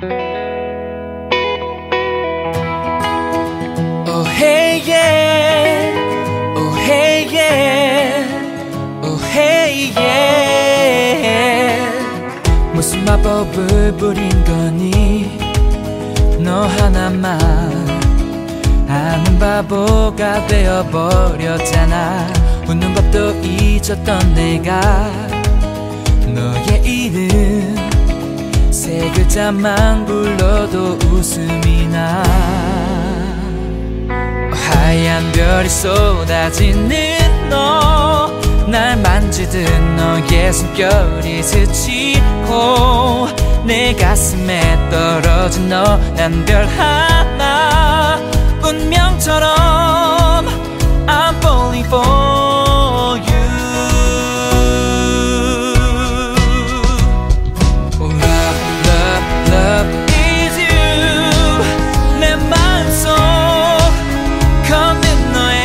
Oh hey yeah, oh hey yeah, oh hey yeah. 무슨 마법을 부린 거니? 너 하나만 아는 바보가 되어버렸잖아. 웃는 법도 잊었던 내가 너의 이름 세 글자만 불러도 웃음이 나. 하얀 별이 쏟아지는 너, 날 만지듯 너의 숨결이 스치고 내 가슴에 떨어진 너, 난 별 하나 운명처럼 I'm falling for you. Oh, love, love, love is you. 내 마음속 걷는 너의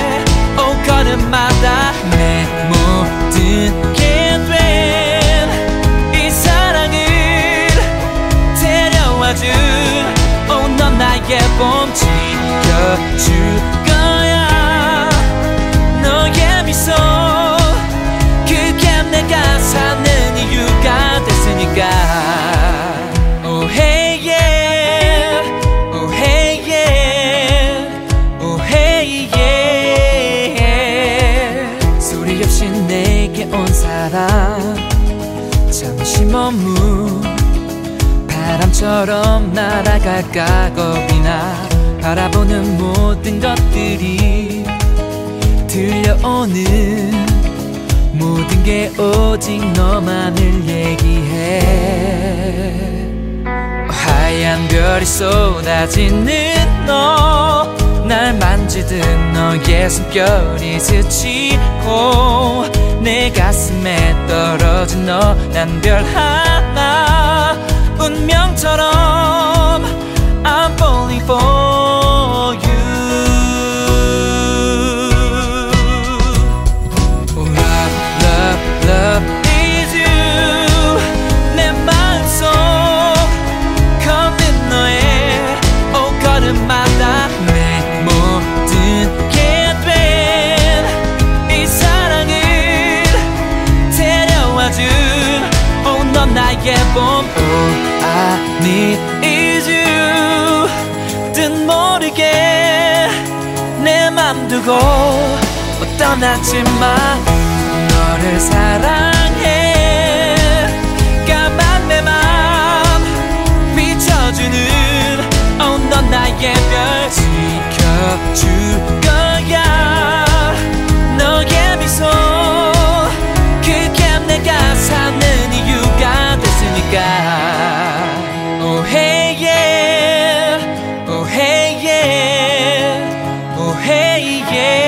걸음마다 내 모든 게 된 이 사랑을 데려와준 oh, 넌 나의 봄 지켜줄 거야. 너의 미소 그게 내가 사는 이유가 됐으니까. Oh hey yeah, oh hey yeah, oh hey yeah. 소리 없이 내게 온 사랑 잠시 머문 바람처럼 날아갈까 겁이 나. 바라보는 모든 것들이 들려오는 모든 게 오직 너만을 얘기해. 하얀 별이 쏟아지는 너, 날 만지듯 너의 숨결이 스치고 내 가슴에 떨어진 너, 난 별 하나 운명처럼 I'm falling for you. Oh, love, love, love is you. 내 마음속 걷는 너의 걸음마다 내 모든 게 된 이 사랑을 데려와준 oh, 넌 나의 봄 oh, I need is you. 뜻 모르게 내 맘 두고 떠났지만 너를 사랑해. 까만 내 맘 비춰주는 oh, 넌 나의 별 지켜줄 거야. 너의 미소 그게 내가 사는 이유가 됐으니까. Oh hey yeah, oh hey yeah, oh hey yeah.